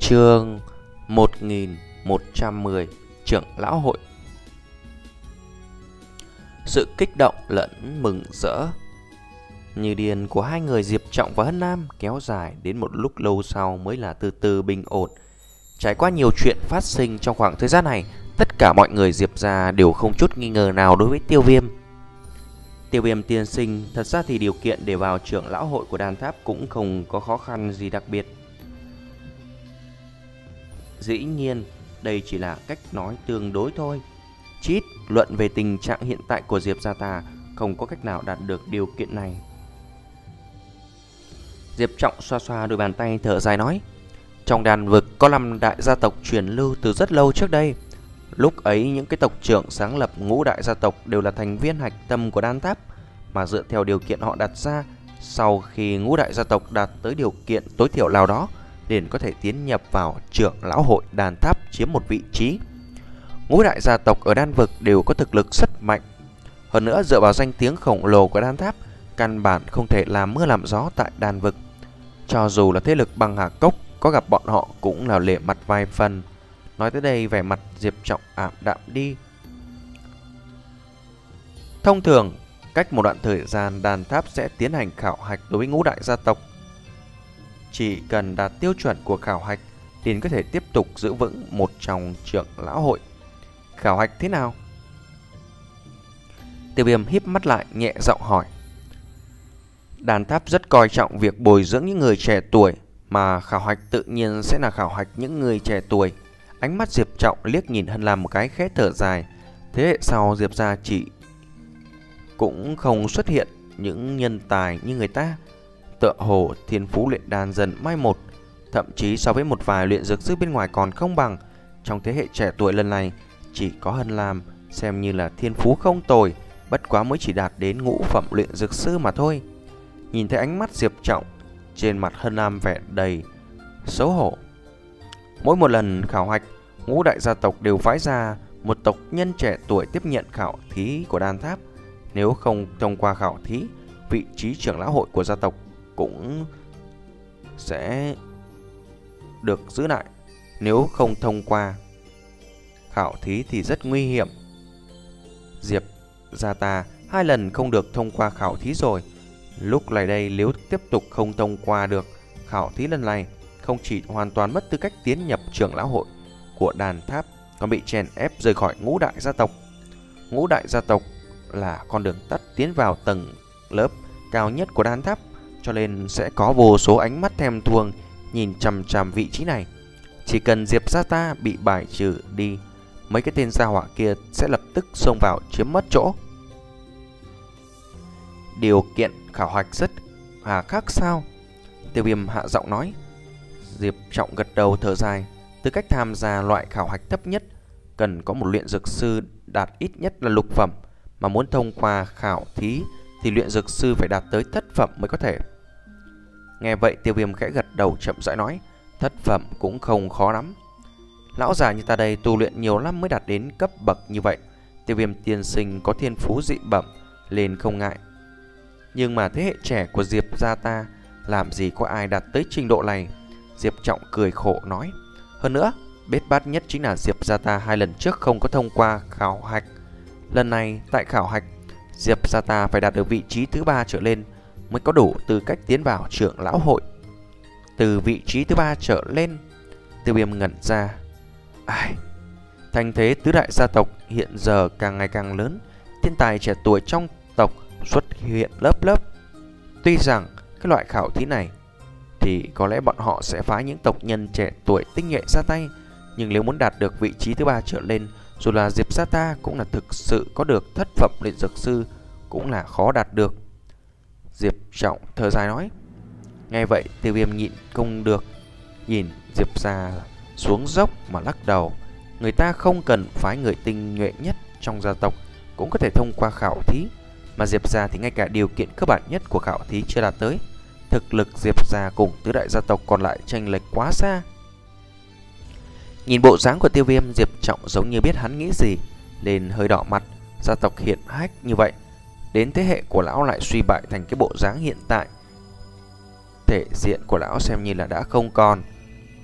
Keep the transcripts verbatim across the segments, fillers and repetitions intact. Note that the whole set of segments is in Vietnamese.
Chương một nghìn một trăm mười Trưởng lão hội. Sự kích động lẫn mừng rỡ như điên của hai người Diệp Trọng và Hân Nam kéo dài đến một lúc lâu sau mới là từ từ bình ổn. Trải qua nhiều chuyện phát sinh trong khoảng thời gian này, tất cả mọi người Diệp gia đều không chút nghi ngờ nào đối với Tiêu Viêm. Tiêu Viêm tiên sinh, thật ra thì điều kiện để vào trưởng lão hội của Đan Tháp cũng không có khó khăn gì đặc biệt. Dĩ nhiên, đây chỉ là cách nói tương đối thôi. Chí ít luận về tình trạng hiện tại của Diệp gia ta, không có cách nào đạt được điều kiện này. Diệp Trọng xoa xoa đôi bàn tay thở dài nói, trong đàn vực có năm đại gia tộc truyền lưu từ rất lâu trước đây. Lúc ấy những cái tộc trưởng sáng lập ngũ đại gia tộc đều là thành viên hạch tâm của Đan Tháp, mà dựa theo điều kiện họ đặt ra, sau khi ngũ đại gia tộc đạt tới điều kiện tối thiểu nào đó, liền có thể tiến nhập vào trưởng lão hội Đan Tháp chiếm một vị trí. Ngũ đại gia tộc ở đan vực đều có thực lực rất mạnh. Hơn nữa dựa vào danh tiếng khổng lồ của Đan Tháp, căn bản không thể làm mưa làm gió tại đan vực. Cho dù là thế lực bằng Hà Cốc có gặp bọn họ cũng là lệ mặt vài phần. Nói tới đây vẻ mặt Diệp Trọng ảm đạm đi. Thông thường cách một đoạn thời gian Đan Tháp sẽ tiến hành khảo hạch đối với ngũ đại gia tộc. Chỉ cần đạt tiêu chuẩn của khảo hạch liền có thể tiếp tục giữ vững một trong trưởng lão hội. Khảo hạch thế nào? Tiêu Viêm híp mắt lại nhẹ giọng hỏi. Đan Tháp rất coi trọng việc bồi dưỡng những người trẻ tuổi, mà khảo hạch tự nhiên sẽ là khảo hạch những người trẻ tuổi. Ánh mắt Diệp Trọng liếc nhìn Hân Lam một cái khẽ thở dài. Thế hệ sau Diệp gia chỉ cũng không xuất hiện những nhân tài như người ta. Tựa hồ thiên phú luyện đan dần mai một, thậm chí so với một vài luyện dược sư bên ngoài còn không bằng. Trong thế hệ trẻ tuổi lần này, chỉ có Hân Lam xem như là thiên phú không tồi, bất quá mới chỉ đạt đến ngũ phẩm luyện dược sư mà thôi. Nhìn thấy ánh mắt Diệp Trọng, trên mặt Hân Lam vẻ đầy xấu hổ. Mỗi một lần khảo hạch, ngũ đại gia tộc đều phái ra một tộc nhân trẻ tuổi tiếp nhận khảo thí của Đan Tháp. Nếu không thông qua khảo thí, vị trí trưởng lão hội của gia tộc cũng sẽ được giữ lại. Nếu không thông qua khảo thí thì rất nguy hiểm. Diệp gia ta hai lần không được thông qua khảo thí rồi. Lúc này đây nếu tiếp tục không thông qua được khảo thí lần này, không chỉ hoàn toàn mất tư cách tiến nhập trưởng lão hội của Đan Tháp, còn bị chèn ép rời khỏi ngũ đại gia tộc. Ngũ đại gia tộc là con đường tắt tiến vào tầng lớp cao nhất của Đan Tháp, cho nên sẽ có vô số ánh mắt thèm thuồng nhìn chằm chằm vị trí này. Chỉ cần Diệp gia ta bị bài trừ đi, mấy cái tên gia hỏa kia sẽ lập tức xông vào chiếm mất chỗ. Điều kiện khảo hạch rất hà khắc sao? Tiêu Viêm hạ giọng nói. Diệp Trọng gật đầu thở dài. Tư cách tham gia loại khảo hạch thấp nhất cần có một luyện dược sư đạt ít nhất là lục phẩm, mà muốn thông qua khảo thí thì luyện dược sư phải đạt tới thất phẩm mới có thể. Nghe vậy Tiêu Viêm khẽ gật đầu chậm rãi nói, thất phẩm cũng không khó lắm. Lão già như ta đây tu luyện nhiều năm mới đạt đến cấp bậc như vậy. Tiêu Viêm tiên sinh có thiên phú dị bẩm nên không ngại. Nhưng mà thế hệ trẻ của Diệp gia ta làm gì có ai đạt tới trình độ này? Diệp Trọng cười khổ nói. Hơn nữa, bết bát nhất chính là Diệp gia ta hai lần trước không có thông qua khảo hạch. Lần này tại khảo hạch, Diệp gia ta phải đạt được vị trí thứ ba trở lên mới có đủ tư cách tiến vào trưởng lão hội. Từ vị trí thứ ba trở lên? Tiêu Viêm ngẩn ra. Ai, thành thế tứ đại gia tộc hiện giờ càng ngày càng lớn, thiên tài trẻ tuổi trong tộc xuất hiện lớp lớp. Tuy rằng cái loại khảo thí này thì có lẽ bọn họ sẽ phái những tộc nhân trẻ tuổi tinh nhuệ ra tay, nhưng nếu muốn đạt được vị trí thứ ba trở lên, dù là Diệp gia ta cũng là thực sự có được thất phẩm luyện dược sư cũng là khó đạt được. Diệp Trọng thở dài nói. Nghe vậy Tiêu Viêm nhịn không được nhìn Diệp gia xuống dốc mà lắc đầu. Người ta không cần phái người tinh nhuệ nhất trong gia tộc cũng có thể thông qua khảo thí, mà Diệp gia thì ngay cả điều kiện cơ bản nhất của khảo thí chưa đạt tới. Thực lực Diệp gia cùng tứ đại gia tộc còn lại chênh lệch quá xa. Nhìn bộ dáng của Tiêu Viêm, Diệp Trọng giống như biết hắn nghĩ gì, nên hơi đỏ mặt. Gia tộc hiển hách như vậy, đến thế hệ của lão lại suy bại thành cái bộ dáng hiện tại, thể diện của lão xem như là đã không còn.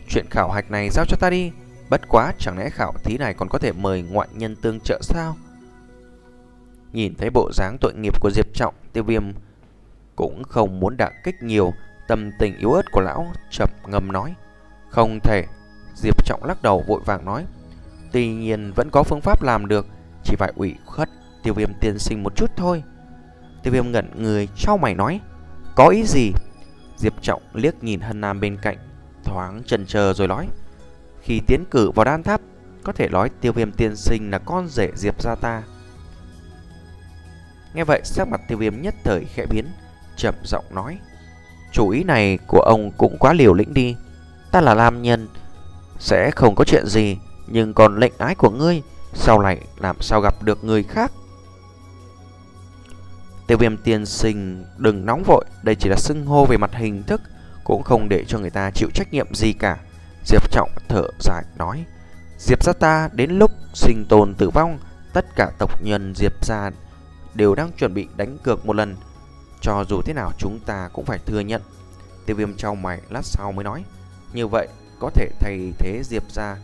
Chuyện khảo hạch này giao cho ta đi. Bất quá chẳng lẽ khảo thí này còn có thể mời ngoại nhân tương trợ sao? Nhìn thấy bộ dáng tội nghiệp của Diệp Trọng, Tiêu Viêm cũng không muốn đả kích nhiều tâm tình yếu ớt của lão, chậm ngâm nói. Không thể. Diệp Trọng lắc đầu vội vàng nói. Tuy nhiên vẫn có phương pháp làm được, chỉ phải ủy khuất Tiêu Viêm tiên sinh một chút thôi. Tiêu Viêm ngẩn người chau mày nói. Có ý gì? Diệp Trọng liếc nhìn Hân Nam bên cạnh, thoáng chần chờ rồi nói. Khi tiến cử vào đan tháp, có thể nói Tiêu Viêm tiên sinh là con rể Diệp gia ta. Nghe vậy sắc mặt Tiêu Viêm nhất thời khẽ biến, chậm giọng nói. Chủ ý này của ông cũng quá liều lĩnh đi. Ta là nam nhân, sẽ không có chuyện gì, nhưng còn lệnh ái của ngươi, sau này làm sao gặp được người khác? Tiêu Viêm tiên sinh đừng nóng vội, đây chỉ là xưng hô về mặt hình thức, cũng không để cho người ta chịu trách nhiệm gì cả. Diệp Trọng thở dài nói. Diệp gia ta đến lúc sinh tồn tử vong, tất cả tộc nhân Diệp gia đều đang chuẩn bị đánh cược một lần. Cho dù thế nào chúng ta cũng phải thừa nhận. Tiêu Viêm trao mày lát sau mới nói. Như vậy có thể thay thế Diệp gia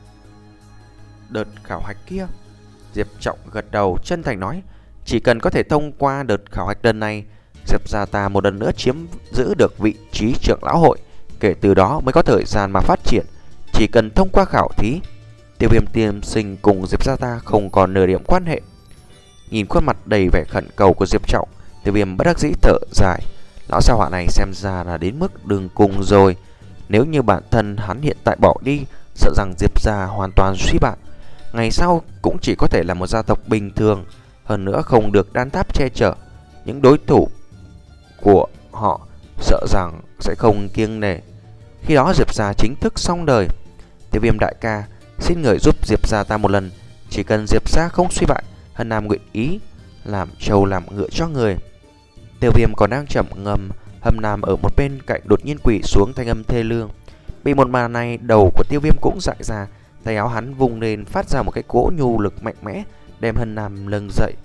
đợt khảo hạch kia? Diệp Trọng gật đầu chân thành nói. Chỉ cần có thể thông qua đợt khảo hạch lần này, Diệp gia ta một lần nữa chiếm giữ được vị trí trưởng lão hội. Kể từ đó mới có thời gian mà phát triển. Chỉ cần thông qua khảo thí, Tiêu Viêm tiên sinh cùng Diệp gia ta không còn nửa điểm quan hệ. Nhìn khuôn mặt đầy vẻ khẩn cầu của Diệp Trọng, Tiêu Viêm bất đắc dĩ thở dài. Lão gia hỏa này xem ra là đến mức đường cùng rồi. Nếu như bản thân hắn hiện tại bỏ đi, sợ rằng Diệp gia hoàn toàn suy bại. Ngày sau cũng chỉ có thể là một gia tộc bình thường, hơn nữa không được đan tháp che chở. Những đối thủ của họ sợ rằng sẽ không kiêng nể. Khi đó Diệp gia chính thức xong đời. Tiêu Viêm đại ca, xin người giúp Diệp gia ta một lần. Chỉ cần Diệp gia không suy bại, Hân Nam nguyện ý làm trâu làm ngựa cho người. Tiêu Viêm còn đang trầm ngâm, Hân Nam ở một bên cạnh đột nhiên quỳ xuống, thanh âm thê lương. Bị một màn này, đầu của Tiêu Viêm cũng dại ra. Tay áo hắn vung lên phát ra một cái cỗ nhu lực mạnh mẽ, đem Hân Nam lưng dậy.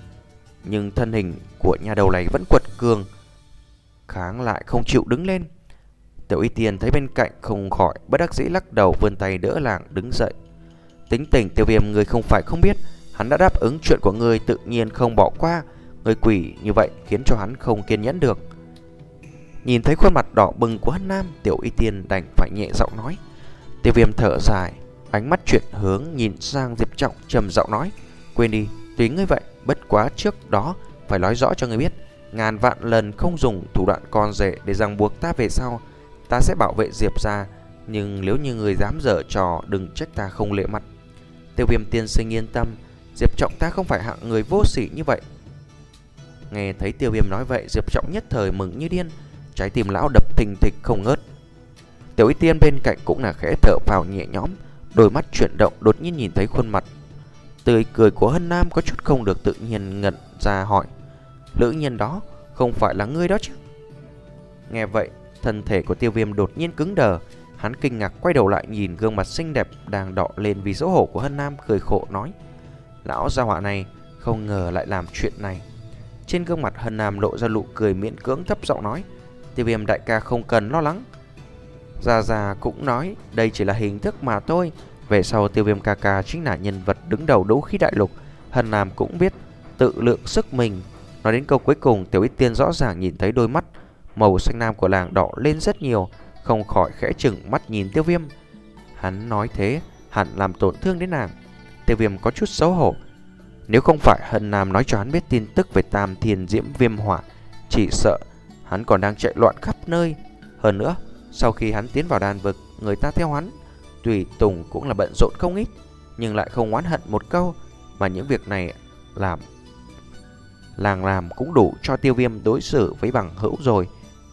Nhưng thân hình của nhà đầu này vẫn quật cường, kháng lại không chịu đứng lên. Tiểu Y Tiên thấy bên cạnh không khỏi bất đắc dĩ lắc đầu, vươn tay đỡ làng đứng dậy. Tính tình Tiêu Viêm người không phải không biết, hắn đã đáp ứng chuyện của người tự nhiên không bỏ qua. Người quỷ như vậy khiến cho hắn không kiên nhẫn được. Nhìn thấy khuôn mặt đỏ bừng của Hân Nam, Tiểu Y Tiên đành phải nhẹ giọng nói. Tiêu Viêm thở dài, ánh mắt chuyển hướng nhìn sang Diệp Trọng, trầm giọng nói. Quên đi, tùy ngươi vậy, bất quá trước đó phải nói rõ cho ngươi biết, ngàn vạn lần không dùng thủ đoạn con rể để ràng buộc ta về sau. Ta sẽ bảo vệ Diệp gia, nhưng nếu như người dám dở trò, đừng trách ta không lễ mặt. Tiêu Viêm tiên sinh yên tâm, Diệp Trọng ta không phải hạng người vô sỉ như vậy. Nghe thấy Tiêu Viêm nói vậy, Diệp Trọng nhất thời mừng như điên, trái tim lão đập thình thịch không ngớt. Tiểu Y Tiên bên cạnh cũng là khẽ thở phào nhẹ nhõm, đôi mắt chuyển động, đột nhiên nhìn thấy khuôn mặt tươi cười của Hân Nam có chút không được tự nhiên, ngẩn ra hỏi. Lữ nhân đó không phải là ngươi đó chứ? Nghe vậy, thân thể của Tiêu Viêm đột nhiên cứng đờ. Hắn kinh ngạc quay đầu lại nhìn gương mặt xinh đẹp đang đỏ lên vì xấu hổ của Hân Nam, cười khổ nói. Lão gia hỏa này không ngờ lại làm chuyện này. Trên gương mặt Hân Nam lộ ra nụ cười miễn cưỡng, thấp giọng nói. Tiêu Viêm đại ca không cần lo lắng. Gia Gia cũng nói đây chỉ là hình thức mà thôi. Về sau Tiêu Viêm ca ca chính là nhân vật đứng đầu đấu khí đại lục. Hân Nam cũng biết tự lượng sức mình. Nói đến câu cuối cùng, Tiểu Y Tiên rõ ràng nhìn thấy đôi mắt màu xanh lam của làng đỏ lên rất nhiều, không khỏi khẽ chừng mắt nhìn Tiêu Viêm. Hắn nói thế hẳn làm tổn thương đến nàng. Tiêu Viêm có chút xấu hổ. Nếu không phải Hân Nam nói cho hắn biết tin tức về Tam Thiên Diễm Viêm Hỏa, chỉ sợ hắn còn đang chạy loạn khắp nơi. Hơn nữa, sau khi hắn tiến vào đan vực, người ta theo hắn tùy tùng cũng là bận rộn không ít, nhưng lại không oán hận một câu. Mà những việc này làm làng làm cũng đủ cho Tiêu Viêm đối xử với bằng hữu rồi.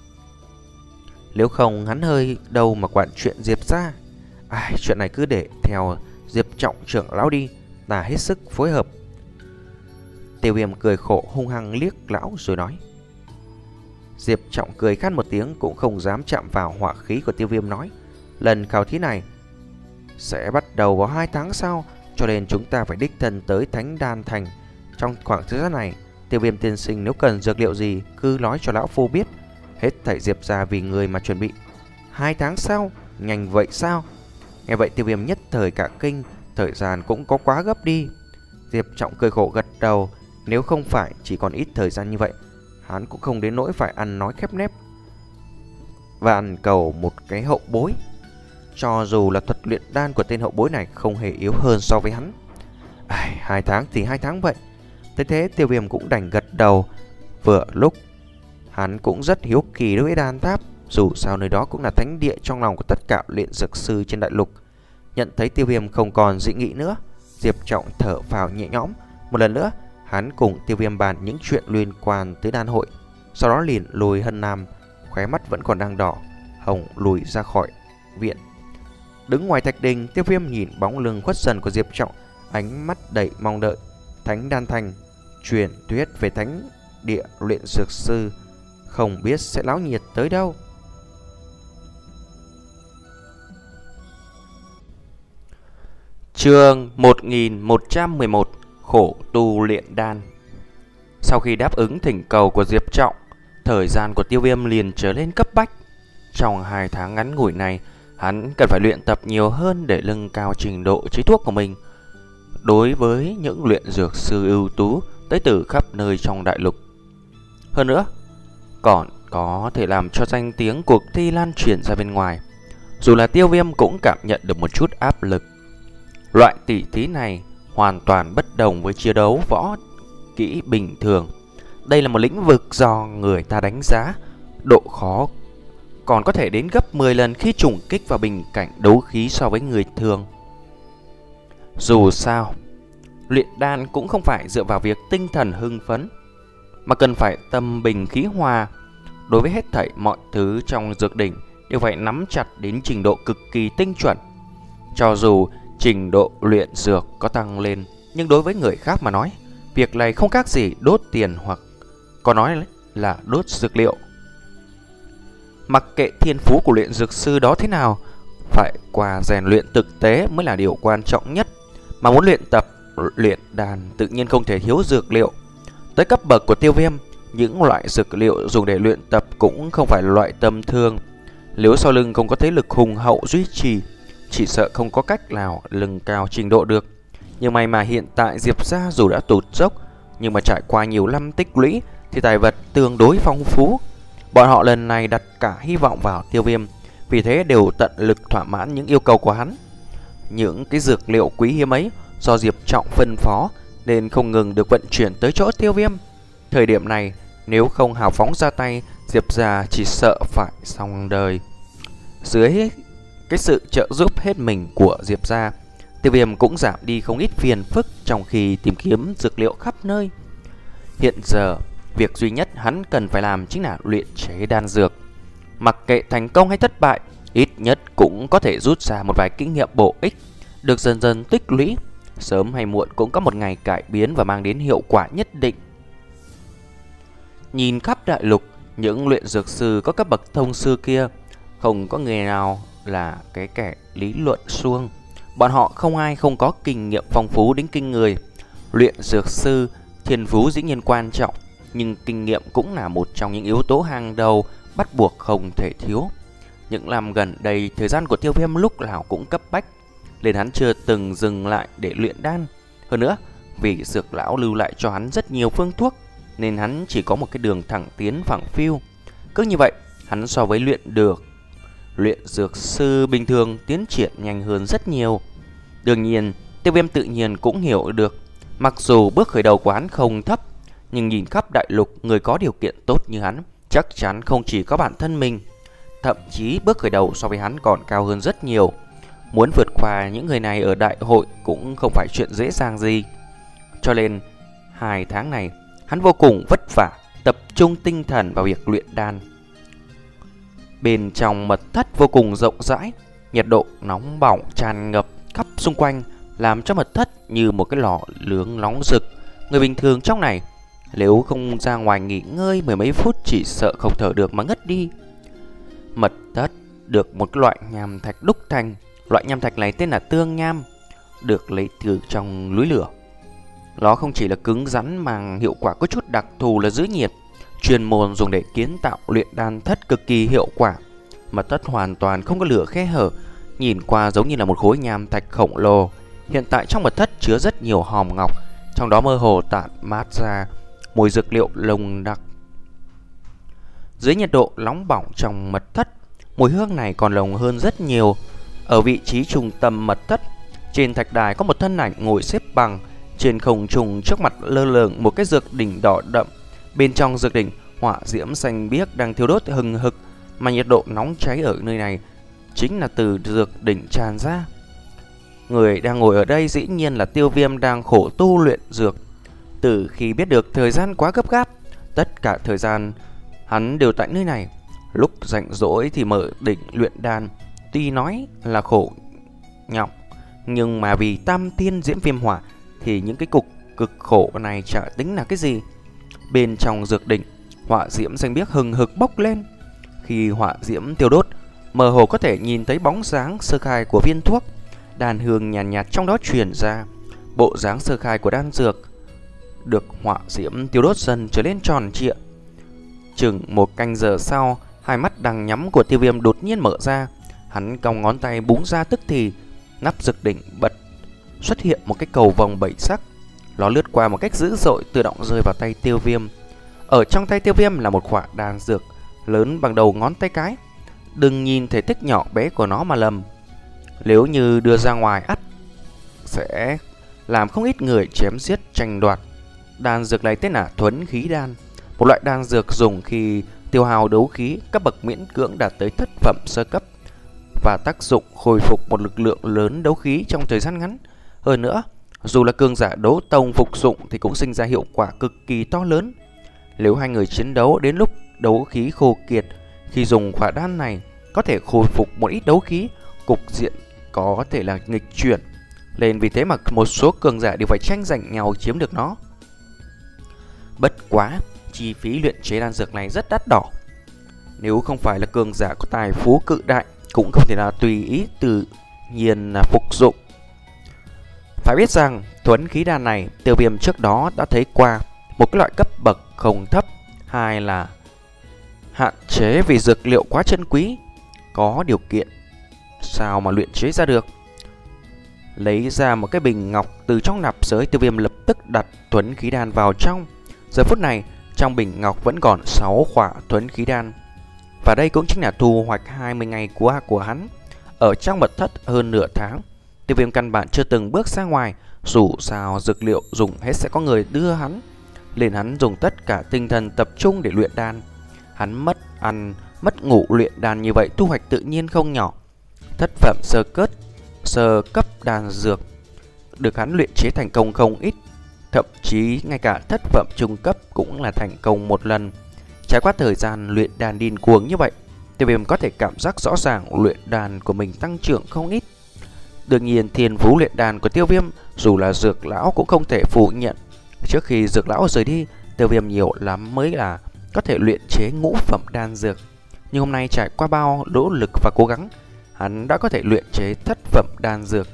Nếu không hắn hơi đâu mà quản chuyện Diệp gia. Ai, chuyện này cứ để theo Diệp Trọng trưởng lão đi, ta hết sức phối hợp. Tiêu Viêm cười khổ hung hăng liếc lão rồi nói. Diệp Trọng cười khát một tiếng, cũng không dám chạm vào hỏa khí của Tiêu Viêm, nói. Lần khảo thí này sẽ bắt đầu vào hai tháng sau, cho nên chúng ta phải đích thân tới Thánh Đan Thành. Trong khoảng thời gian này, Tiêu Viêm tiên sinh nếu cần dược liệu gì cứ nói cho lão phu biết. Hết thảy Diệp gia vì người mà chuẩn bị. Hai tháng sau, nhanh vậy sao? Nghe vậy Tiêu Viêm nhất thời cả kinh, thời gian cũng có quá gấp đi. Diệp Trọng cười khổ gật đầu, nếu không phải chỉ còn ít thời gian như vậy, hắn cũng không đến nỗi phải ăn nói khép nép và ăn cầu một cái hậu bối. Cho dù là thuật luyện đan của tên hậu bối này không hề yếu hơn so với hắn. Ai, hai tháng thì hai tháng vậy. Thế thế Tiêu Viêm cũng đành gật đầu. Vừa lúc hắn cũng rất hiếu kỳ đối với đan tháp, dù sao nơi đó cũng là thánh địa trong lòng của tất cả luyện dược sư trên đại lục. Nhận thấy Tiêu Viêm không còn dị nghị nữa, Diệp Trọng thở phào nhẹ nhõm. Một lần nữa hắn cùng Tiêu Viêm bàn những chuyện liên quan tới đan hội, sau đó liền lùi Hân Nam, khóe mắt vẫn còn đang đỏ hồng, lùi ra khỏi viện. Đứng ngoài thạch đình, Tiêu Viêm nhìn bóng lưng khuất dần của Diệp Trọng, ánh mắt đầy mong đợi. Thánh đan thành, truyền thuyết về thánh địa luyện dược sư, không biết sẽ náo nhiệt tới đâu. Chương một nghìn một trăm mười một, khổ tu luyện đan. Sau khi đáp ứng thỉnh cầu của Diệp Trọng, thời gian của Tiêu Viêm liền trở lên cấp bách. Trong hai tháng ngắn ngủi này, hắn cần phải luyện tập nhiều hơn để nâng cao trình độ chế thuốc của mình. Đối với những luyện dược sư ưu tú tới từ khắp nơi trong đại lục, hơn nữa còn có thể làm cho danh tiếng cuộc thi lan truyền ra bên ngoài. Dù là Tiêu Viêm cũng cảm nhận được một chút áp lực. Loại tỷ thí này hoàn toàn bất đồng với chiến đấu võ kỹ bình thường. Đây là một lĩnh vực do người ta đánh giá độ khó còn có thể đến gấp mười lần khi trùng kích vào bình cảnh đấu khí so với người thường. Dù sao, luyện đan cũng không phải dựa vào việc tinh thần hưng phấn, mà cần phải tâm bình khí hòa. Đối với hết thảy mọi thứ trong dược đỉnh đều phải nắm chặt đến trình độ cực kỳ tinh chuẩn. Cho dù trình độ luyện dược có tăng lên, nhưng đối với người khác mà nói, việc này không khác gì đốt tiền, hoặc có nói là đốt dược liệu. Mặc kệ thiên phú của luyện dược sư đó thế nào, phải qua rèn luyện thực tế mới là điều quan trọng nhất. Mà muốn luyện tập luyện đan tự nhiên không thể thiếu dược liệu. Tới cấp bậc của Tiêu Viêm, những loại dược liệu dùng để luyện tập cũng không phải loại tầm thường. Nếu sau lưng không có thế lực hùng hậu duy trì, chỉ sợ không có cách nào nâng cao trình độ được. Nhưng may mà hiện tại Diệp gia dù đã tụt dốc, nhưng mà trải qua nhiều năm tích lũy thì tài vật tương đối phong phú. Bọn họ lần này đặt cả hy vọng vào Tiêu Viêm, vì thế đều tận lực thỏa mãn những yêu cầu của hắn. Những cái dược liệu quý hiếm ấy do Diệp Trọng phân phó nên không ngừng được vận chuyển tới chỗ Tiêu Viêm. Thời điểm này nếu không hào phóng ra tay, Diệp gia chỉ sợ phải xong đời. Dưới cái sự trợ giúp hết mình của Diệp gia, Tiêu Viêm cũng giảm đi không ít phiền phức trong khi tìm kiếm dược liệu khắp nơi. Hiện giờ, việc duy nhất hắn cần phải làm chính là luyện chế đan dược. Mặc kệ thành công hay thất bại, ít nhất cũng có thể rút ra một vài kinh nghiệm bổ ích, được dần dần tích lũy. Sớm hay muộn cũng có một ngày cải biến và mang đến hiệu quả nhất định. Nhìn khắp đại lục, những luyện dược sư có cấp bậc thông sư kia, không có người nào là cái kẻ lý luận suông. Bọn họ không ai không có kinh nghiệm phong phú đến kinh người. Luyện dược sư, thiên phú dĩ nhiên quan trọng, nhưng kinh nghiệm cũng là một trong những yếu tố hàng đầu bắt buộc không thể thiếu. Những năm gần đây, thời gian của Tiêu Viêm lúc nào cũng cấp bách, nên hắn chưa từng dừng lại để luyện đan. Hơn nữa, vì dược lão lưu lại cho hắn rất nhiều phương thuốc, nên hắn chỉ có một cái đường thẳng tiến phẳng phiu. Cứ như vậy, hắn so với luyện được luyện dược sư bình thường tiến triển nhanh hơn rất nhiều. Đương nhiên, Tiêu Viêm tự nhiên cũng hiểu được, mặc dù bước khởi đầu của hắn không thấp, nhưng nhìn khắp đại lục, người có điều kiện tốt như hắn chắc chắn không chỉ có bản thân mình. Thậm chí bước khởi đầu so với hắn còn cao hơn rất nhiều. Muốn vượt qua những người này ở đại hội cũng không phải chuyện dễ dàng gì. Cho nên, hai tháng này, hắn vô cùng vất vả, tập trung tinh thần vào việc luyện đan. Bên trong mật thất vô cùng rộng rãi, nhiệt độ nóng bỏng tràn ngập khắp xung quanh, làm cho mật thất như một cái lò nướng nóng rực. Người bình thường trong này, nếu không ra ngoài nghỉ ngơi mười mấy phút chỉ sợ không thở được mà ngất đi. Mật thất được một loại nham thạch đúc thành. Loại nham thạch này tên là tương nham, được lấy từ trong núi lửa. Nó không chỉ là cứng rắn mà hiệu quả có chút đặc thù là giữ nhiệt, chuyên môn dùng để kiến tạo luyện đan thất cực kỳ hiệu quả. Mật thất hoàn toàn không có lửa khe hở, nhìn qua giống như là một khối nham thạch khổng lồ. Hiện tại trong mật thất chứa rất nhiều hòm ngọc, trong đó mơ hồ tản mát ra mùi dược liệu nồng đặc. Dưới nhiệt độ nóng bỏng trong mật thất, mùi hương này còn nồng hơn rất nhiều. Ở vị trí trung tâm mật thất, trên thạch đài có một thân ảnh ngồi xếp bằng. Trên không trung trước mặt lơ lửng một cái dược đỉnh đỏ đậm. Bên trong dược đỉnh, hỏa diễm xanh biếc đang thiêu đốt hừng hực, mà nhiệt độ nóng cháy ở nơi này chính là từ dược đỉnh tràn ra. Người đang ngồi ở đây dĩ nhiên là Tiêu Viêm đang khổ tu luyện dược. Từ khi biết được thời gian quá gấp gáp, tất cả thời gian hắn đều tại nơi này. Lúc rảnh rỗi thì mở đỉnh luyện đan. Tuy nói là khổ nhọc, nhưng mà vì tam tiên diễm viêm hỏa thì những cái cục cực khổ này chả tính là cái gì. Bên trong dược đỉnh, hỏa diễm xanh biếc hừng hực bốc lên. Khi hỏa diễm tiêu đốt, mơ hồ có thể nhìn thấy bóng dáng sơ khai của viên thuốc. Đan hương nhàn nhạt, nhạt trong đó truyền ra. Bộ dáng sơ khai của đan dược được hỏa diễm tiêu đốt dần trở lên tròn trịa. Chừng một canh giờ sau, hai mắt đang nhắm của Tiêu Viêm đột nhiên mở ra. Hắn cong ngón tay búng ra, tức thì nắp dược đỉnh bật xuất hiện một cái cầu vòng bảy sắc. Nó lướt qua một cách dữ dội, tự động rơi vào tay Tiêu Viêm. Ở trong tay Tiêu Viêm là một quả đan dược lớn bằng đầu ngón tay cái. Đừng nhìn thể tích nhỏ bé của nó mà lầm. Nếu như đưa ra ngoài ắt sẽ làm không ít người chém giết tranh đoạt. Đan dược này tên là Thuấn Khí Đan, một loại đan dược dùng khi tiêu hao đấu khí, cấp bậc miễn cưỡng đạt tới thất phẩm sơ cấp, và tác dụng khôi phục một lực lượng lớn đấu khí trong thời gian ngắn. Hơn nữa, dù là cường giả đấu tông phục dụng thì cũng sinh ra hiệu quả cực kỳ to lớn. Nếu hai người chiến đấu đến lúc đấu khí khô kiệt, khi dùng quả đan này có thể khôi phục một ít đấu khí, cục diện có thể là nghịch chuyển. Nên vì thế mà một số cường giả đều phải tranh giành nhau chiếm được nó. Bất quá, chi phí luyện chế đan dược này rất đắt đỏ. Nếu không phải là cường giả có tài phú cự đại, cũng không thể nào tùy ý tự nhiên là phục dụng. Phải biết rằng Thuấn Khí Đan này Tiêu Viêm trước đó đã thấy qua. Một cái loại cấp bậc không thấp, hai là hạn chế vì dược liệu quá chân quý, có điều kiện sao mà luyện chế ra được. Lấy ra một cái bình ngọc từ trong nạp giới, Tiêu Viêm lập tức đặt Thuấn Khí Đan vào trong. Giờ phút này trong bình ngọc vẫn còn sáu quả Thuấn Khí Đan. Và đây cũng chính là thu hoạch hai mươi ngày qua của hắn. Ở trong mật thất hơn nửa tháng, Tiêu Viêm căn bản chưa từng bước ra ngoài. Dù sao dược liệu dùng hết sẽ có người đưa hắn, nên hắn dùng tất cả tinh thần tập trung để luyện đan. Hắn mất ăn, mất ngủ luyện đan như vậy, thu hoạch tự nhiên không nhỏ. Thất phẩm sơ cấp, sơ cấp đan dược được hắn luyện chế thành công không ít. Thậm chí ngay cả thất phẩm trung cấp cũng là thành công một lần. Trải qua thời gian luyện đan điên cuồng như vậy, Tiêu Viêm có thể cảm giác rõ ràng luyện đan của mình tăng trưởng không ít. Đương nhiên thiên phú luyện đan của Tiêu Viêm dù là Dược Lão cũng không thể phủ nhận. Trước khi Dược Lão rời đi, Tiêu Viêm nhiều lắm mới là có thể luyện chế ngũ phẩm đan dược. Nhưng hôm nay trải qua bao nỗ lực và cố gắng, hắn đã có thể luyện chế thất phẩm đan dược.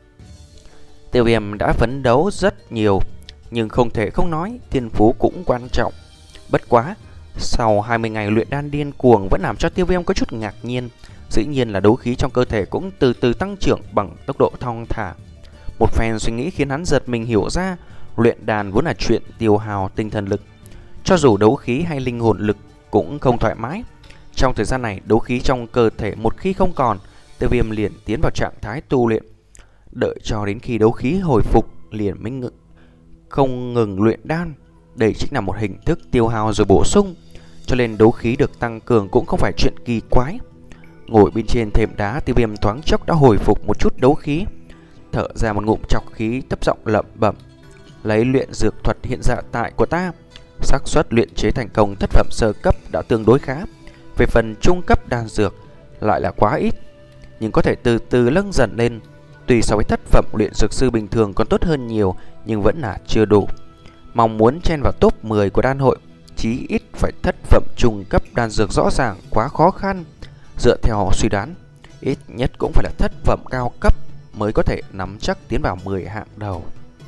Tiêu Viêm đã phấn đấu rất nhiều, nhưng không thể không nói thiên phú cũng quan trọng. Bất quá, sau hai mươi ngày luyện đan điên cuồng vẫn làm cho Tiêu Viêm có chút ngạc nhiên. Dĩ nhiên là đấu khí trong cơ thể cũng từ từ tăng trưởng bằng tốc độ thong thả. Một phen suy nghĩ khiến hắn giật mình hiểu ra, luyện đan vốn là chuyện tiêu hao tinh thần lực. Cho dù đấu khí hay linh hồn lực cũng không thoải mái. Trong thời gian này, đấu khí trong cơ thể một khi không còn, Tiêu Viêm liền tiến vào trạng thái tu luyện. Đợi cho đến khi đấu khí hồi phục liền mới ngự, không ngừng luyện đan. Đây chính là một hình thức tiêu hao rồi bổ sung, cho nên đấu khí được tăng cường cũng không phải chuyện kỳ quái. Ngồi bên trên thềm đá, Tiêu Viêm thoáng chốc đã hồi phục một chút đấu khí, thở ra một ngụm trọc khí, thấp giọng lẩm bẩm: lấy luyện dược thuật hiện dạ tại của ta, xác suất luyện chế thành công thất phẩm sơ cấp đã tương đối khá. Về phần trung cấp đan dược lại là quá ít, nhưng có thể từ từ nâng dần lên. Tuy so với thất phẩm luyện dược sư bình thường còn tốt hơn nhiều, nhưng vẫn là chưa đủ. Mong muốn chen vào top mười của đan hội, chí ít phải thất phẩm trung cấp đan dược rõ ràng quá khó khăn. Dựa theo suy đoán, ít nhất cũng phải là thất phẩm cao cấp mới có thể nắm chắc tiến vào mười hạng đầu.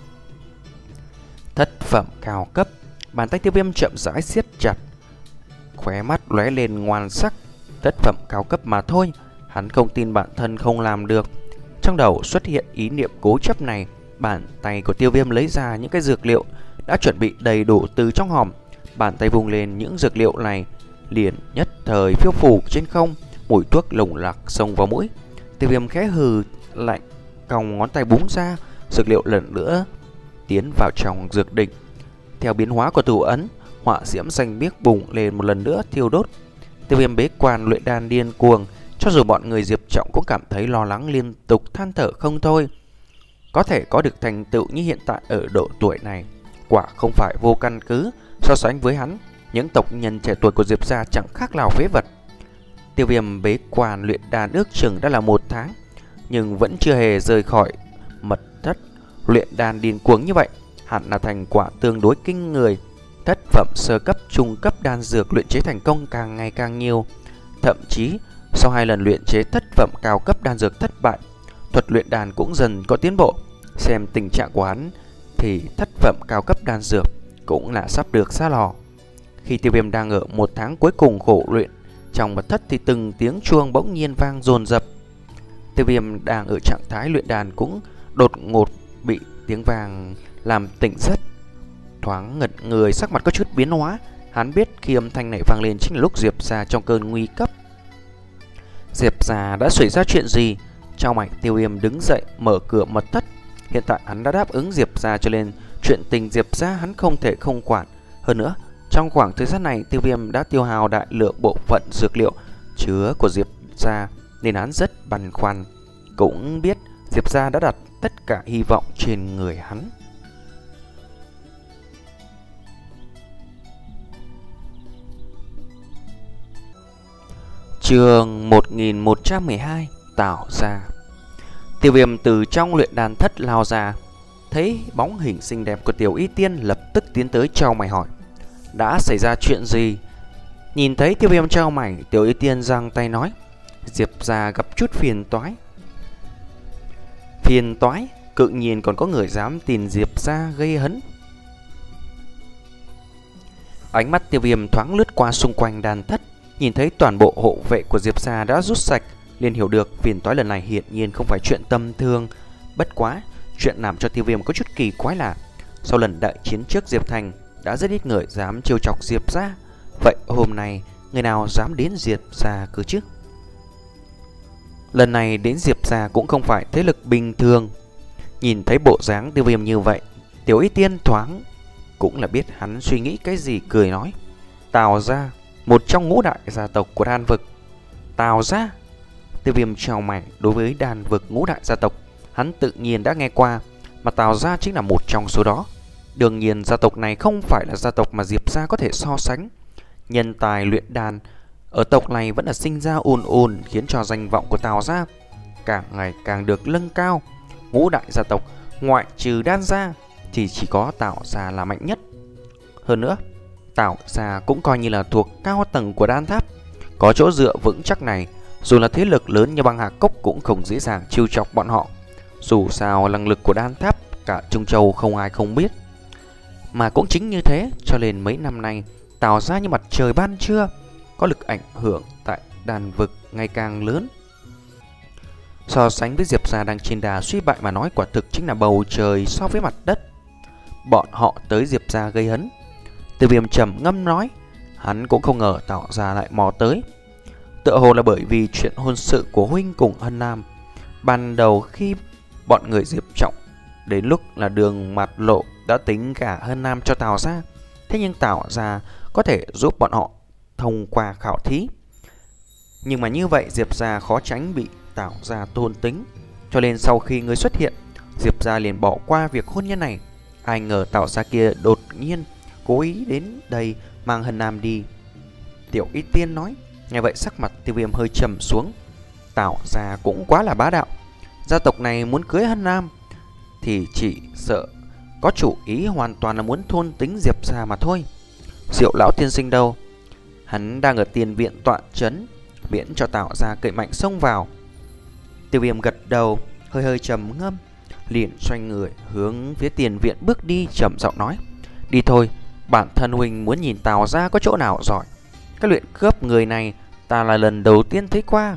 Thất phẩm cao cấp, bàn tay Tiêu Viêm chậm rãi siết chặt, khóe mắt lóe lên ngoan sắc. thất phẩm cao cấp mà thôi. Hắn không tin bản thân không làm được. Trong đầu xuất hiện ý niệm cố chấp này, bàn tay của Tiêu Viêm lấy ra những cái dược liệu đã chuẩn bị đầy đủ từ trong hòm. Bàn tay vung lên, những dược liệu này liền nhất thời phiêu phù trên không, mùi thuốc lồng lạc xông vào mũi. Tiêu Viêm khẽ hừ lạnh, cong ngón tay búng ra, dược liệu lần nữa tiến vào trong dược đỉnh. Theo biến hóa của thủ ấn, hỏa diễm xanh biếc bùng lên một lần nữa thiêu đốt. Tiêu Viêm bế quan luyện đan điên cuồng, cho dù bọn người Diệp Trọng cũng cảm thấy lo lắng, liên tục than thở không thôi. Có thể có được thành tựu như hiện tại ở độ tuổi này, quả không phải vô căn cứ. So sánh với hắn, những tộc nhân trẻ tuổi của Diệp gia chẳng khác nào phế vật. Tiêu Viêm bế quan luyện đan ước chừng đã là một tháng, nhưng vẫn chưa hề rời khỏi mật thất luyện đan điên cuồng như vậy. Hẳn là thành quả tương đối kinh người. Thất phẩm sơ cấp, trung cấp đan dược luyện chế thành công càng ngày càng nhiều. Thậm chí sau hai lần luyện chế thất phẩm cao cấp đan dược thất bại, thuật luyện đan cũng dần có tiến bộ. Xem tình trạng của hắn thì thất phẩm cao cấp đan dược cũng là sắp được ra lò. Khi Tiêu Viêm đang ở một tháng cuối cùng khổ luyện trong mật thất thì từng tiếng chuông bỗng nhiên vang dồn dập. Tiêu Viêm đang ở trạng thái luyện đan cũng đột ngột bị tiếng vang làm tỉnh giấc. Thoáng ngẩn người, sắc mặt có chút biến hóa. Hắn biết khi âm thanh này vang lên chính là lúc Diệp gia trong cơn nguy cấp. Diệp gia đã xảy ra chuyện gì? Trong mày, Tiêu Viêm đứng dậy mở cửa mật thất. Hiện tại hắn đã đáp ứng Diệp gia, cho nên chuyện tình Diệp gia hắn không thể không quản. Hơn nữa, trong khoảng thời gian này Tiêu Viêm đã tiêu hao đại lượng bộ phận dược liệu chứa của Diệp gia, nên hắn rất băn khoăn. Cũng biết Diệp gia đã đặt tất cả hy vọng trên người hắn. Chương một nghìn một trăm mười hai, Tảo gia. Tiêu Viêm từ trong luyện đan thất lao ra, thấy bóng hình xinh đẹp của Tiểu Y Tiên, lập tức tiến tới chau mày hỏi: đã xảy ra chuyện gì? Nhìn thấy Tiêu Viêm chau mày, Tiểu Y Tiên giang tay nói: Diệp gia gặp chút phiền toái. Phiền toái? Cự nhiên còn có người dám tìm Diệp gia gây hấn. Ánh mắt Tiêu Viêm thoáng lướt qua xung quanh đan thất, nhìn thấy toàn bộ hộ vệ của Diệp gia đã rút sạch, liền hiểu được phiền toái lần này hiển nhiên không phải chuyện tầm thường. Bất quá, chuyện làm cho Tiêu Viêm có chút kỳ quái là sau lần đại chiến trước Diệp Thành đã rất ít người dám trêu chọc Diệp gia. Vậy hôm nay người nào dám đến Diệp gia cơ chứ? Lần này đến Diệp gia cũng không phải thế lực bình thường. Nhìn thấy bộ dáng Tiêu Viêm như vậy, Tiểu Y Tiên thoáng cũng là biết hắn suy nghĩ cái gì, cười nói: Tào gia, một trong ngũ đại gia tộc của đan vực. Tào gia? Tiêu Viêm chào mày. Đối với đan vực ngũ đại gia tộc, hắn tự nhiên đã nghe qua, mà Tào gia chính là một trong số đó. Đương nhiên gia tộc này không phải là gia tộc mà Diệp gia có thể so sánh. Nhân tài luyện đan ở tộc này vẫn là sinh ra ồn ồn, khiến cho danh vọng của Tào gia càng ngày càng được nâng cao. Ngũ đại gia tộc ngoại trừ đan gia thì chỉ có Tào gia là mạnh nhất. Hơn nữa, Tào gia cũng coi như là thuộc cao tầng của đan tháp, có chỗ dựa vững chắc này, dù là thế lực lớn như băng Hà Cốc cũng không dễ dàng chiêu chọc bọn họ. Dù sao năng lực của đan tháp cả Trung Châu không ai không biết. Mà cũng chính như thế cho nên mấy năm nay Tào gia như mặt trời ban trưa, có lực ảnh hưởng tại đan vực ngày càng lớn. So sánh với Diệp gia đang trên đà suy bại mà nói, quả thực chính là bầu trời so với mặt đất. Bọn họ tới Diệp gia gây hấn. Tiêu Viêm trầm ngâm nói, hắn cũng không ngờ Tào gia lại mò tới. Tựa hồ là bởi vì chuyện hôn sự của huynh cùng Hân Nam. Ban đầu khi bọn người Diệp Trọng đến lúc là đường mặt lộ đã tính cả Hân Nam cho Tào gia. Thế nhưng Tào gia có thể giúp bọn họ thông qua khảo thí. Nhưng mà như vậy Diệp gia khó tránh bị Tào gia tôn tính. Cho nên sau khi người xuất hiện, Diệp gia liền bỏ qua việc hôn nhân này. Ai ngờ Tào gia kia đột nhiên cố ý đến đây mang Hân Nam đi. Tiểu Y Tiên nói. Nghe vậy sắc mặt Tiêu Viêm hơi trầm xuống. Tào gia cũng quá là bá đạo. Gia tộc này muốn cưới Hân Nam thì chỉ sợ có chủ ý hoàn toàn là muốn thôn tính Diệp gia mà thôi. Diệu lão tiên sinh đâu? Hắn đang ở tiền viện tọa trấn, miễn cho Tào gia cậy mạnh xông vào. Tiêu Viêm gật đầu, hơi hơi trầm ngâm, liền xoay người hướng phía tiền viện bước đi, trầm giọng nói: đi thôi, bản thân huynh muốn nhìn Tào gia có chỗ nào giỏi. Cái luyện cướp người này ta là lần đầu tiên thấy qua.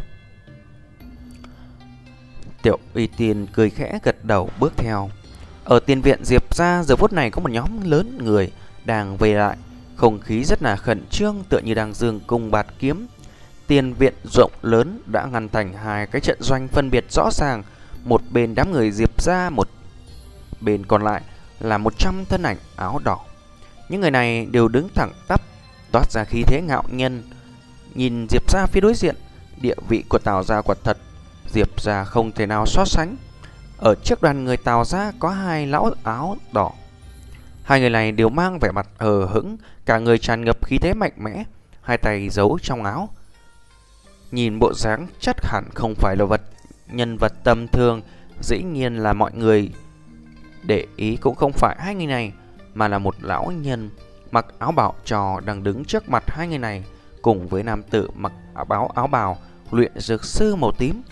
Tiểu Uy Tiên cười khẽ gật đầu bước theo. Ở tiền viện Diệp gia giờ phút này có một nhóm lớn người đang về lại, không khí rất là khẩn trương, tựa như đang dương cung bạt kiếm. Tiền viện rộng lớn đã ngăn thành hai cái trận doanh phân biệt rõ ràng, một bên đám người Diệp gia, một bên còn lại là một trăm thân ảnh áo đỏ. Những người này đều đứng thẳng tắp, toát ra khí thế ngạo nhân. Nhìn Diệp gia phía đối diện, địa vị của Tào gia quả thật Diệp gia không thể nào so sánh. Ở trước đoàn người Tào gia có hai lão áo đỏ. Hai người này đều mang vẻ mặt hờ hững, cả người tràn ngập khí thế mạnh mẽ, hai tay giấu trong áo. Nhìn bộ dáng chắc hẳn không phải là vật nhân vật tầm thường. Dĩ nhiên là mọi người để ý cũng không phải hai người này, mà là một lão nhân mặc áo bào trò đang đứng trước mặt hai người này, cùng với nam tử mặc áo bào áo bào luyện dược sư màu tím.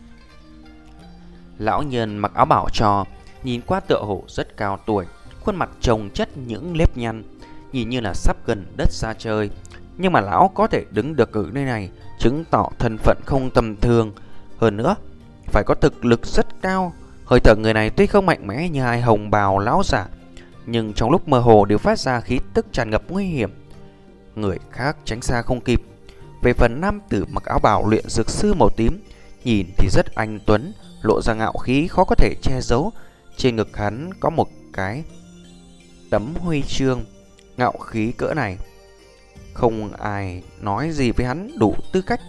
Lão nhân mặc áo bào trò nhìn qua tựa hồ rất cao tuổi, khuôn mặt chồng chất những nếp nhăn, nhìn như là sắp gần đất xa trời. Nhưng mà lão có thể đứng được ở nơi này, chứng tỏ thân phận không tầm thường. Hơn nữa, phải có thực lực rất cao. Hơi thở người này tuy không mạnh mẽ như hai hồng bào lão giả, nhưng trong lúc mơ hồ đều phát ra khí tức tràn ngập nguy hiểm. Người khác tránh xa không kịp. Về phần nam tử mặc áo bào luyện dược sư màu tím, nhìn thì rất anh tuấn, lộ ra ngạo khí khó có thể che giấu. Trên ngực hắn có một cái tấm huy chương, ngạo khí cỡ này không ai nói gì với hắn đủ tư cách.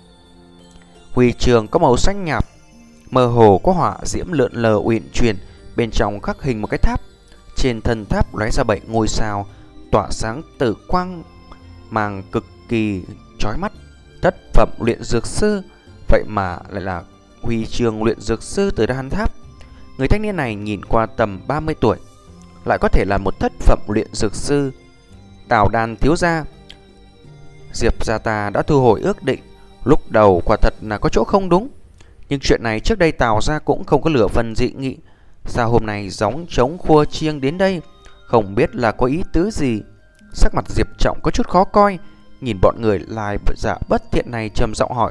Huy chương có màu xanh nhạt, mơ hồ có hỏa diễm lượn lờ uyển chuyển, bên trong khắc hình một cái tháp. Trên thân tháp lóe ra bảy ngôi sao, tỏa sáng tử quang màng cực kỳ chói mắt. Thất phẩm luyện dược sư, vậy mà lại là huy chương luyện dược sư từ đan tháp. Người thanh niên này nhìn qua tầm ba mươi tuổi, lại có thể là một thất phẩm luyện dược sư. Tào Đan thiếu gia, Diệp gia ta đã thu hồi ước định. Lúc đầu quả thật là có chỗ không đúng, nhưng chuyện này trước đây Tào gia cũng không có lửa phần dị nghị. Sao hôm nay gióng trống khua chiêng đến đây, không biết là có ý tứ gì. Sắc mặt Diệp Trọng có chút khó coi, nhìn bọn người lai giả bất thiện này trầm giọng hỏi.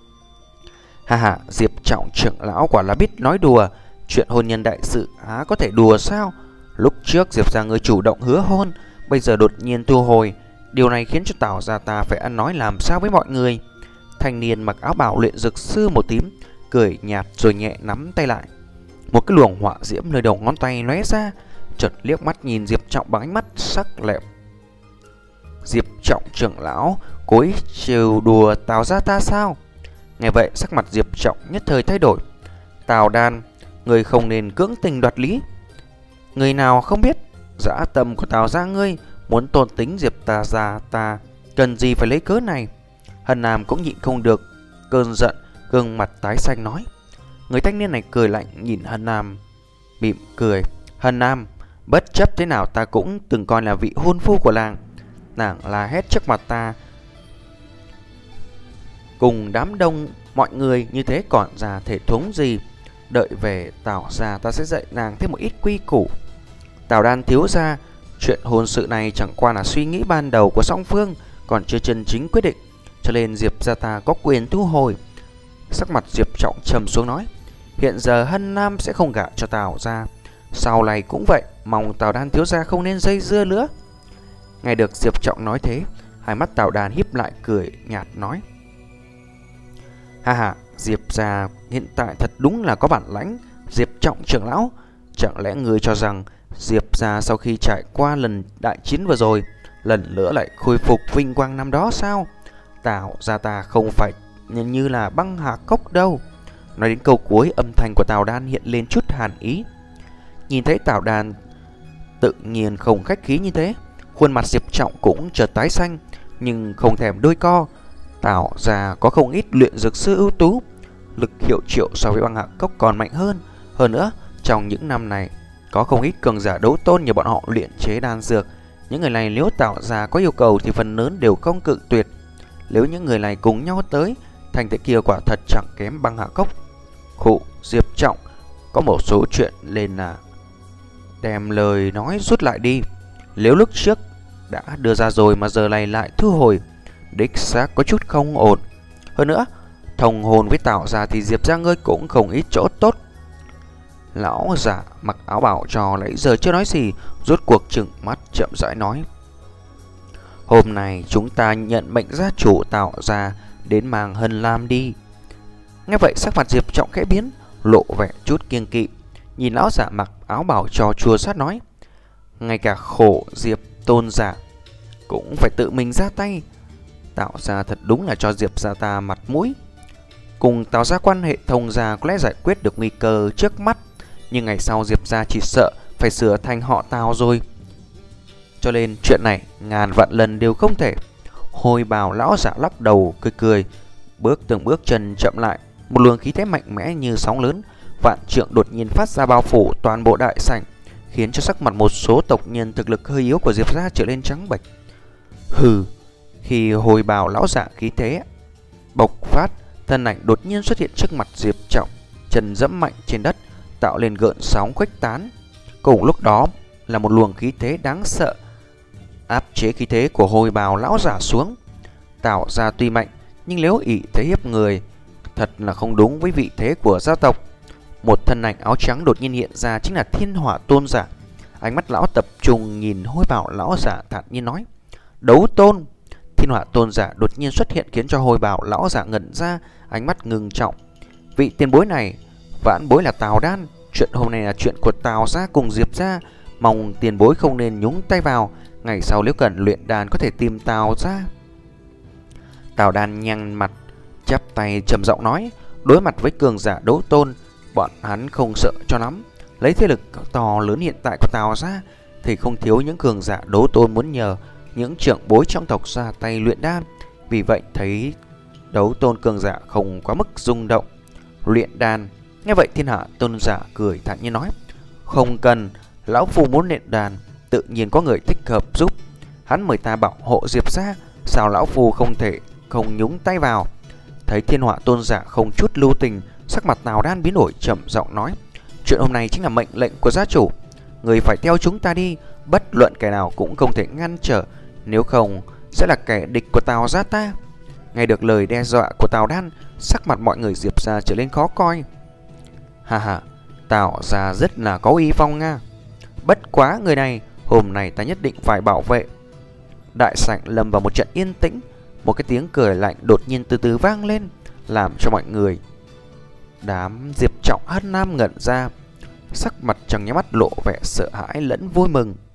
Hà hà, Diệp Trọng trưởng lão quả là biết nói đùa. Chuyện hôn nhân đại sự há có thể đùa sao? Lúc trước Diệp gia người chủ động hứa hôn, bây giờ đột nhiên thu hồi. Điều này khiến cho Tào gia ta phải ăn nói làm sao với mọi người. Thanh niên mặc áo bào luyện dược sư màu tím cười nhạt rồi nhẹ nắm tay lại. Một cái luồng hỏa diễm nơi đầu ngón tay lóe ra, chợt liếc mắt nhìn Diệp Trọng bằng ánh mắt sắc lẹm. Diệp Trọng trưởng lão cố ý trêu đùa Tào gia ta sao? Nghe vậy sắc mặt Diệp Trọng nhất thời thay đổi. Tào Đan, người không nên cưỡng tình đoạt lý. Người nào không biết dã tâm của Tào gia ngươi, muốn tôn tính Diệp ta gia ta, cần gì phải lấy cớ này? Hân Nam cũng nhịn không được cơn giận, gương mặt tái xanh nói. Người thanh niên này cười lạnh nhìn Hân Nam, mỉm cười. Hân Nam, bất chấp thế nào ta cũng từng coi là vị hôn phu của làng. Nàng la hét trước mặt ta cùng đám đông mọi người như thế còn ra thể thống gì? Đợi về Tào gia ta sẽ dạy nàng thêm một ít quy củ. Tào Đan thiếu gia, chuyện hôn sự này chẳng qua là suy nghĩ ban đầu của song phương, còn chưa chân chính quyết định, cho nên Diệp gia ta có quyền thu hồi. Sắc mặt Diệp Trọng trầm xuống nói. Hiện giờ Hân Nam sẽ không gả cho Tào gia, sau này cũng vậy, mong Tào Đan thiếu gia không nên dây dưa nữa. Nghe được Diệp Trọng nói thế, hai mắt Tào Đan híp lại cười nhạt nói. Ha ha, Diệp gia hiện tại thật đúng là có bản lãnh. Diệp Trọng trưởng lão, chẳng lẽ người cho rằng Diệp gia sau khi trải qua lần đại chiến vừa rồi, lần nữa lại khôi phục vinh quang năm đó sao? Tào gia ta không phải như là băng hà cốc đâu. Nói đến câu cuối, âm thanh của Tào Đan hiện lên chút hàn ý. Nhìn thấy Tào Đan tự nhiên không khách khí như thế, khuôn mặt Diệp Trọng cũng chợt tái xanh, nhưng không thèm đôi co. Tào gia có không ít luyện dược sư ưu tú, lực hiệu triệu so với băng hạ cốc còn mạnh hơn. Hơn nữa, trong những năm này có không ít cường giả đấu tôn như bọn họ luyện chế đan dược. Những người này nếu Tào gia có yêu cầu thì phần lớn đều không cự tuyệt. Nếu những người này cùng nhau tới, thành tích kia quả thật chẳng kém băng hạ cốc. Khụ, Diệp Trọng có một số chuyện lên là đem lời nói rút lại đi. Nếu lúc trước đã đưa ra rồi mà giờ này lại thu hồi, đích xác có chút không ổn. Hơn nữa, thông hồn với Tào gia thì Diệp gia ngươi cũng không ít chỗ tốt. Lão giả mặc áo bảo cho nãy giờ chưa nói gì, rốt cuộc trừng mắt chậm rãi nói: Hôm nay chúng ta nhận mệnh gia chủ Tào gia đến mang Hân Lam đi. Nghe vậy sắc mặt Diệp Trọng khẽ biến, lộ vẻ chút kiêng kỵ, nhìn lão giả mặc áo bảo cho chua xát nói: Ngay cả khổ Diệp tôn giả cũng phải tự mình ra tay. Tào gia thật đúng là cho Diệp gia ta mặt mũi. Cùng Tào gia quan hệ thông gia có lẽ giải quyết được nguy cơ trước mắt, nhưng ngày sau Diệp gia chỉ sợ phải sửa thành họ Tào rồi. Cho nên chuyện này ngàn vạn lần đều không thể. Hồi bào lão giả lắc đầu cười cười, bước từng bước chân chậm lại. Một luồng khí thế mạnh mẽ như sóng lớn vạn trượng đột nhiên phát ra bao phủ toàn bộ đại sảnh, khiến cho sắc mặt một số tộc nhân thực lực hơi yếu của Diệp gia trở lên trắng bệch. Hừ, khi hồi bào lão giả khí thế bộc phát, thân ảnh đột nhiên xuất hiện trước mặt Diệp Trọng, chân dẫm mạnh trên đất, tạo lên gợn sóng khuếch tán. Cùng lúc đó là một luồng khí thế đáng sợ áp chế khí thế của hồi bào lão giả xuống. Tào gia tuy mạnh, nhưng nếu ỷ thế hiếp người, thật là không đúng với vị thế của gia tộc. Một thân ảnh áo trắng đột nhiên hiện ra, chính là Thiên Hỏa Tôn giả. Ánh mắt lão tập trung nhìn hồi bào lão giả, thản nhiên nói: Đấu tôn. Thiên Hỏa Tôn giả đột nhiên xuất hiện khiến cho hồi bào lão giả ngẩn ra, ánh mắt ngưng trọng. Vị tiền bối này, vãn bối là Tào Đan. Chuyện hôm nay là chuyện của Tào gia cùng Diệp gia, mong tiền bối không nên nhúng tay vào. Ngày sau nếu cần luyện đan có thể tìm Tào gia. Tào Đan nhăn mặt, chắp tay trầm giọng nói: Đối mặt với cường giả đấu tôn, bọn hắn không sợ cho lắm. Lấy thế lực to lớn hiện tại của Tào gia thì không thiếu những cường giả đấu tôn muốn nhờ những trưởng bối trong tộc ra tay luyện đan. Vì vậy thấy đấu tôn cường giả không quá mức rung động. Luyện đan. Nghe vậy Thiên Hạ Tôn giả cười thản nhiên nói: Không cần, lão phu muốn luyện đan, tự nhiên có người thích hợp giúp. Hắn mời ta bảo hộ Diệp gia, sao lão phu không thể không nhúng tay vào. Thấy Thiên Hỏa Tôn giả không chút lưu tình, sắc mặt Tào Đan biến đổi, trầm giọng nói: Chuyện hôm nay chính là mệnh lệnh của gia chủ, người phải theo chúng ta đi, bất luận kẻ nào cũng không thể ngăn trở, nếu không sẽ là kẻ địch của Tào gia ta. Nghe được lời đe dọa của Tào Đan, sắc mặt mọi người Diệp gia trở lên khó coi. Hà hà, Tào gia rất là có uy phong nga. Bất quá người này hôm nay ta nhất định phải bảo vệ. Đại sảnh lâm vào một trận yên tĩnh. Một cái tiếng cười lạnh đột nhiên từ từ vang lên, làm cho mọi người đám Diệp Trọng Hân Nam ngẩn ra, sắc mặt trong nháy mắt lộ vẻ sợ hãi lẫn vui mừng.